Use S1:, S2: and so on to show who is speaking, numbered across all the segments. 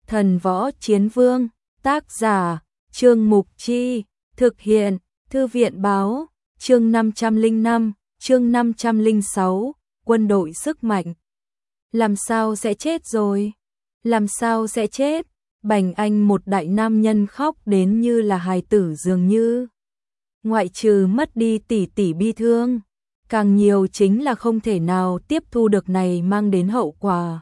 S1: Thần Võ Chiến Vương, tác giả, Trương Mục Chi, thực hiện, Thư viện báo, chương 505, chương 506, quân đội sức mạnh. Làm sao sẽ chết rồi? Làm sao sẽ chết? Bành Anh, một đại nam nhân, khóc đến như là hài tử dường như. Ngoại trừ mất đi tỷ tỷ bi thương, càng nhiều chính là không thể nào tiếp thu được này mang đến hậu quả.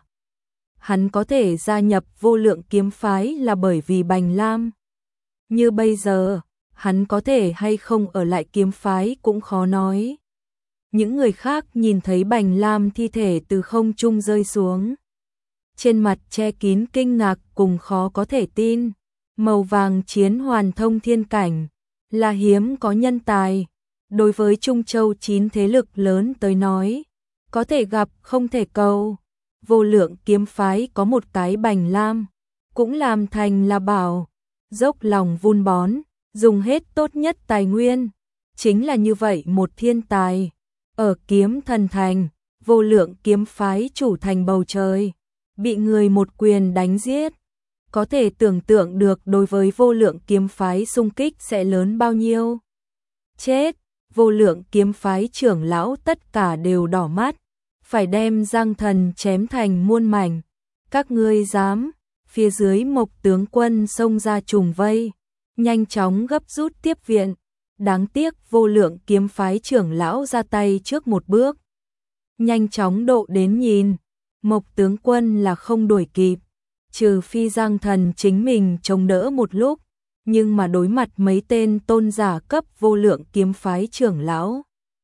S1: Hắn có thể gia nhập Vô Lượng Kiếm Phái là bởi vì Bành Lam. Như bây giờ, hắn có thể hay không ở lại kiếm phái cũng khó nói. Những người khác nhìn thấy Bành Lam thi thể từ không trung rơi xuống, trên mặt che kín kinh ngạc cùng khó có thể tin. Màu vàng chiến hoàn thông thiên cảnh là hiếm có nhân tài, đối với Trung Châu 9 thế lực lớn tới nói, có thể gặp không thể cầu. Vô Lượng Kiếm Phái có một cái Bành Lam, cũng làm thành là bảo, dốc lòng vun bón, dùng hết tốt nhất tài nguyên, chính là như vậy một thiên tài. Ở Kiếm Thần Thành, Vô Lượng Kiếm Phái chủ thành bầu trời, bị người một quyền đánh giết. Có thể tưởng tượng được đối với Vô Lượng Kiếm Phái xung kích sẽ lớn bao nhiêu. Chết, Vô Lượng Kiếm Phái trưởng lão tất cả đều đỏ mắt, phải đem Giang Thần chém thành muôn mảnh. Các ngươi dám? Phía dưới Mộc tướng quân xông ra trùng vây, nhanh chóng gấp rút tiếp viện. Đáng tiếc Vô Lượng Kiếm Phái trưởng lão ra tay trước một bước, nhanh chóng độ đến nhìn, Mộc tướng quân là không đuổi kịp, trừ phi Giang Thần chính mình chống đỡ một lúc, nhưng mà đối mặt mấy tên tôn giả cấp Vô Lượng Kiếm Phái trưởng lão,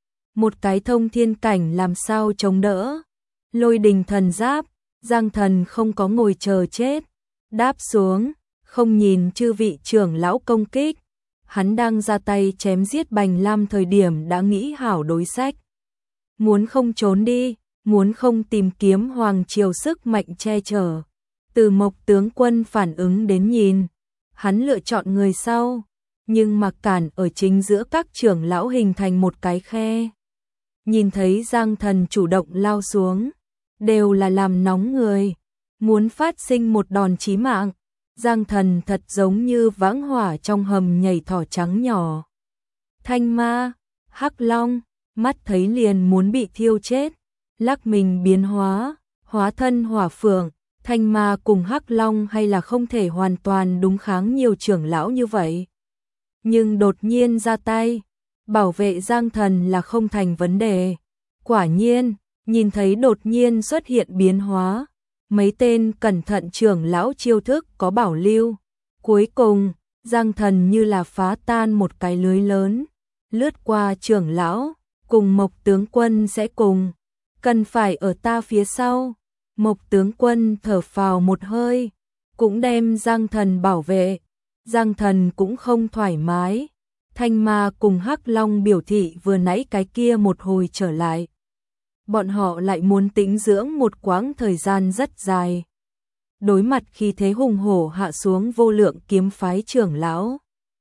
S1: một cái thông thiên cảnh làm sao chống đỡ. Lôi đình thần giáp, Giang Thần không có ngồi chờ chết, đáp xuống, không nhìn chư vị trưởng lão công kích. Hắn đang ra tay chém giết Bành Lam thời điểm đã nghĩ hảo đối sách. Muốn không trốn đi, muốn không tìm kiếm hoàng triều sức mạnh che chở. Từ Mộc tướng quân phản ứng đến nhìn, hắn lựa chọn người sau, nhưng mà cản ở chính giữa các trưởng lão hình thành một cái khe. Nhìn thấy Giang Thần chủ động lao xuống, đều là làm nóng người, muốn phát sinh một đòn chí mạng. Giang Thần thật giống như vãng hỏa trong hầm nhảy thỏ trắng nhỏ. Thanh ma, Hắc Long, mắt thấy liền muốn bị thiêu chết, lắc mình biến hóa, hóa thân hỏa phượng. Thanh ma cùng Hắc Long hay là không thể hoàn toàn đúng kháng nhiều trưởng lão như vậy. Nhưng đột nhiên ra tay, bảo vệ Giang Thần là không thành vấn đề. Quả nhiên, nhìn thấy đột nhiên xuất hiện biến hóa, mấy tên cẩn thận trưởng lão chiêu thức có bảo lưu. Cuối cùng, Giang Thần như là phá tan một cái lưới lớn, lướt qua trưởng lão, cùng Mộc tướng quân sẽ cùng. Cần phải ở ta phía sau. Mộc tướng quân thở phào một hơi, cũng đem Giang Thần bảo vệ. Giang Thần cũng không thoải mái. Thanh ma cùng Hắc Long biểu thị vừa nãy cái kia một hồi trở lại, bọn họ lại muốn tĩnh dưỡng một quãng thời gian rất dài. Đối mặt khi thế hùng hổ hạ xuống Vô Lượng Kiếm Phái trưởng lão,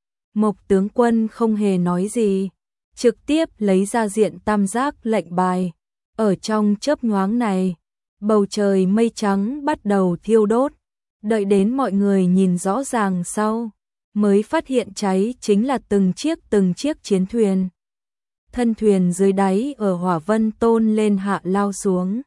S1: Mộc tướng quân không hề nói gì, trực tiếp lấy ra diện tam giác lệnh bài. Ở trong chớp nhoáng này, bầu trời mây trắng bắt đầu thiêu đốt. Đợi đến mọi người nhìn rõ ràng sau, mới phát hiện cháy chính là từng chiếc chiến thuyền. Thân thuyền dưới đáy ở hỏa vân tôn lên hạ lao xuống,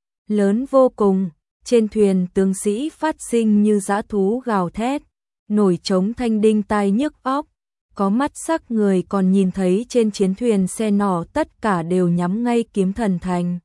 S1: lớn vô cùng. Trên thuyền tướng sĩ phát sinh như dã thú gào thét, nổi trống thanh đinh tai nhức óc. Có mắt sắc người còn nhìn thấy trên chiến thuyền xe nỏ tất cả đều nhắm ngay Kiếm Thần Thành.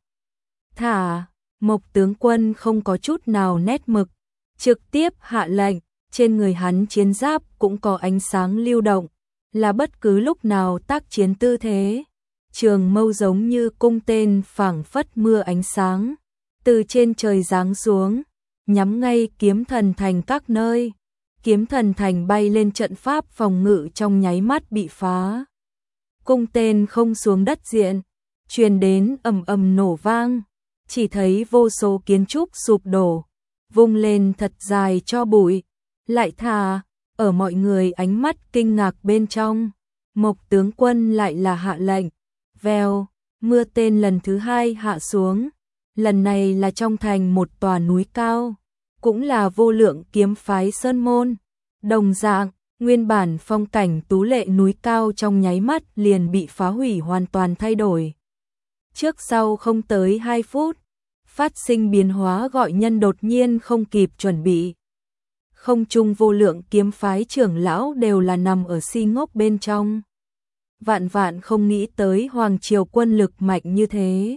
S1: Thả, Mộc tướng quân không có chút nào nét mực, trực tiếp hạ lệnh. Trên người hắn chiến giáp cũng có ánh sáng lưu động, là bất cứ lúc nào tác chiến tư thế. Trường mâu giống như cung tên phảng phất mưa ánh sáng, từ trên trời giáng xuống, nhắm ngay Kiếm Thần Thành các nơi. Kiếm Thần Thành bay lên, trận pháp phòng ngự trong nháy mắt bị phá. Cung tên không xuống đất diện, truyền đến ầm ầm nổ vang, chỉ thấy vô số kiến trúc sụp đổ, vung lên thật dài cho bụi. Lại thà, ở mọi người ánh mắt kinh ngạc bên trong, Mộc tướng quân lại là hạ lệnh. Vèo, mưa tên lần thứ hai hạ xuống. Lần này là trong thành một tòa núi cao, cũng là vô lượng kiếm phái sơn môn. Đồng dạng, nguyên bản phong cảnh tú lệ núi cao trong nháy mắt liền bị phá hủy hoàn toàn thay đổi. Trước sau không tới 2 phút, phát sinh biến hóa gọi nhân đột nhiên không kịp chuẩn bị. Không chung vô lượng kiếm phái trưởng lão đều là nằm ở si ngốc bên trong. Vạn vạn không nghĩ tới Hoàng Triều quân lực mạnh như thế.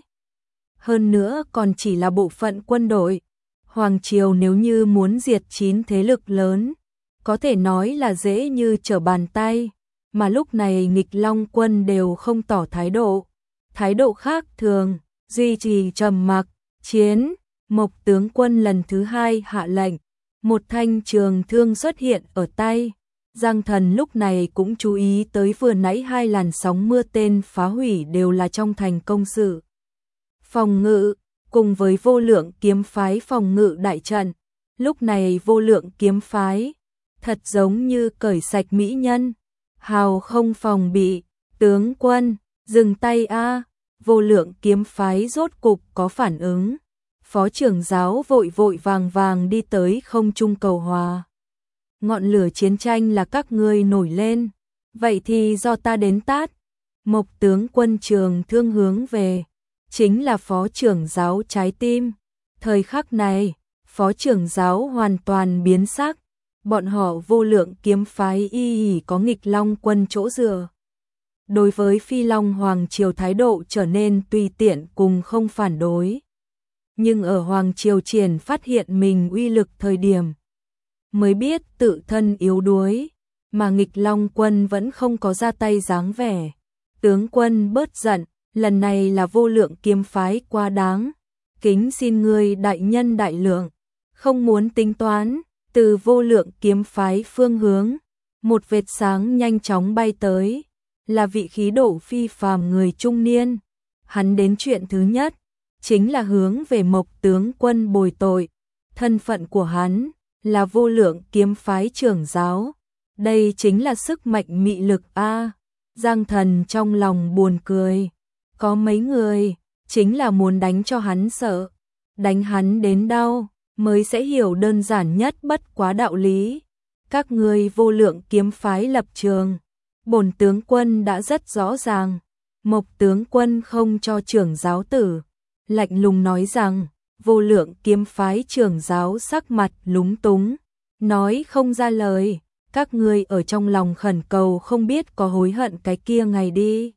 S1: Hơn nữa còn chỉ là bộ phận quân đội. Hoàng Triều nếu như muốn diệt 9 thế lực lớn, có thể nói là dễ như trở bàn tay, mà lúc này Nghịch Long quân đều không tỏ thái độ. Thái độ khác thường, duy trì trầm mặc, chiến. Mộc tướng quân lần thứ 2 hạ lệnh, một thanh trường thương xuất hiện ở tay. Giang Thần lúc này cũng chú ý tới vừa nãy 2 làn sóng mưa tên phá hủy đều là trong thành công sự phòng ngự, cùng với vô lượng kiếm phái phòng ngự đại trận. Lúc này vô lượng kiếm phái, thật giống như cởi sạch mỹ nhân, hào không phòng bị. Tướng quân, dừng tay a! Vô lượng kiếm phái rốt cục có phản ứng. Phó trưởng giáo vội vội vàng vàng đi tới không trung cầu hòa. Ngọn lửa chiến tranh là các ngươi nổi lên, vậy thì do ta đến tát. Mộc tướng quân trường thương hướng về, chính là phó trưởng giáo trái tim. Thời khắc này, phó trưởng giáo hoàn toàn biến sắc, bọn họ vô lượng kiếm phái y có Nghịch Long quân chỗ dựa. Đối với Phi Long Hoàng Triều thái độ trở nên tùy tiện cùng không phản đối. Nhưng ở Hoàng Triều triển phát hiện mình uy lực thời điểm, mới biết tự thân yếu đuối, mà Nghịch Long quân vẫn không có ra tay dáng vẻ. Tướng quân bớt giận, lần này là vô lượng kiếm phái quá đáng, kính xin ngươi đại nhân đại lượng, không muốn tính toán. Từ vô lượng kiếm phái phương hướng, một vệt sáng nhanh chóng bay tới, là vị khí độ phi phàm người trung niên. Hắn đến chuyện thứ nhất, chính là hướng về Mộc tướng quân bồi tội. Thân phận của hắn là vô lượng kiếm phái trưởng giáo. Đây chính là sức mạnh mị lực a. Giang Thần trong lòng buồn cười. Có mấy người, chính là muốn đánh cho hắn sợ. Đánh hắn đến đau, mới sẽ hiểu đơn giản nhất bất quá đạo lý. Các ngươi vô lượng kiếm phái lập trường, bổn tướng quân đã rất rõ ràng. Mộc tướng quân không cho trưởng giáo tử, lạnh lùng nói rằng. Vô lượng kiếm phái trưởng giáo sắc mặt lúng túng, nói không ra lời. Các ngươi ở trong lòng khẩn cầu không biết có hối hận cái kia ngày đi.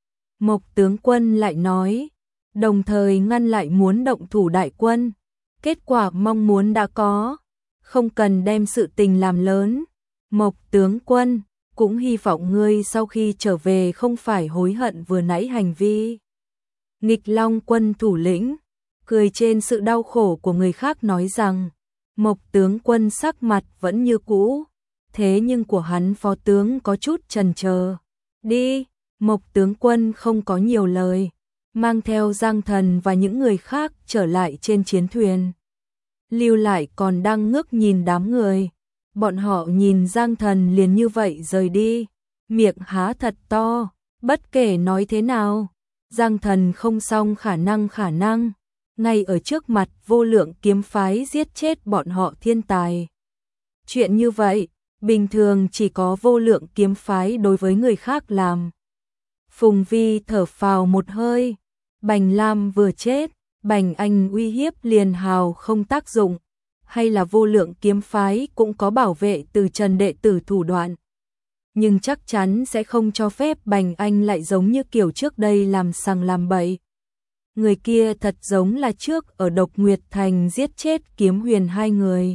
S1: Mộc tướng quân lại nói, đồng thời ngăn lại muốn động thủ đại quân. Kết quả mong muốn đã có, không cần đem sự tình làm lớn. Mộc tướng quân, cũng hy vọng ngươi sau khi trở về không phải hối hận vừa nãy hành vi. Nghịch Long quân thủ lĩnh, cười trên sự đau khổ của người khác nói rằng, Mộc tướng quân sắc mặt vẫn như cũ, thế nhưng của hắn phó tướng có chút chần chờ. Đi, Mộc tướng quân không có nhiều lời, mang theo Giang Thần và những người khác trở lại trên chiến thuyền. Lưu lại còn đang ngước nhìn đám người, bọn họ nhìn Giang Thần liền như vậy rời đi, miệng há thật to, bất kể nói thế nào, Giang Thần không xong khả năng, ngay ở trước mặt vô lượng kiếm phái giết chết bọn họ thiên tài. Chuyện như vậy, bình thường chỉ có vô lượng kiếm phái đối với người khác làm. Phùng Vi thở phào một hơi, Bành Lam vừa chết, Bành Anh uy hiếp liền hào không tác dụng, hay là vô lượng kiếm phái cũng có bảo vệ từ trần đệ tử thủ đoạn. Nhưng chắc chắn sẽ không cho phép Bành Anh lại giống như kiểu trước đây làm sằng làm bậy. Người kia thật giống là trước ở Độc Nguyệt Thành giết chết Kiếm Huyền 2 người.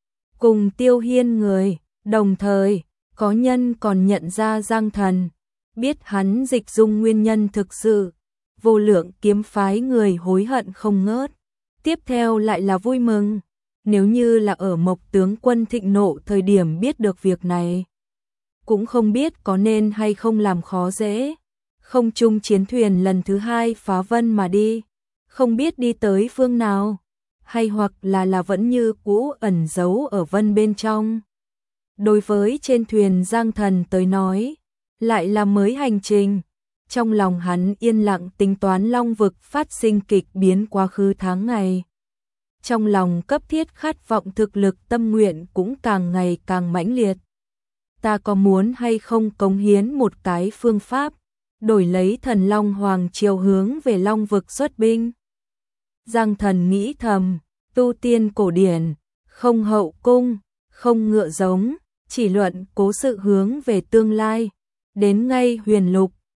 S1: Cùng Tiêu Hiên người, đồng thời, có nhân còn nhận ra Giang Thần, biết hắn dịch dung nguyên nhân thực sự. Vô lượng kiếm phái người hối hận không ngớt. Tiếp theo lại là vui mừng. Nếu như là ở Mộc tướng quân thịnh nộ thời điểm biết được việc này, cũng không biết có nên hay không làm khó dễ. Không chung chiến thuyền lần thứ 2 phá vân mà đi, không biết đi tới phương nào, hay hoặc là vẫn như cũ ẩn giấu ở vân bên trong. Đối với trên thuyền Giang Thần tới nói, lại là mới hành trình. Trong lòng hắn yên lặng tính toán Long vực phát sinh kịch biến quá khứ tháng ngày. trong lòng cấp thiết khát vọng thực lực tâm nguyện cũng càng ngày càng mãnh liệt. Ta có muốn hay không cống hiến một cái phương pháp, đổi lấy Thần Long Hoàng triều hướng về Long vực xuất binh? Giang Thần nghĩ thầm, tu tiên cổ điển, không hậu cung, không ngựa giống, chỉ luận cố sự hướng về tương lai, đến ngay huyền lục,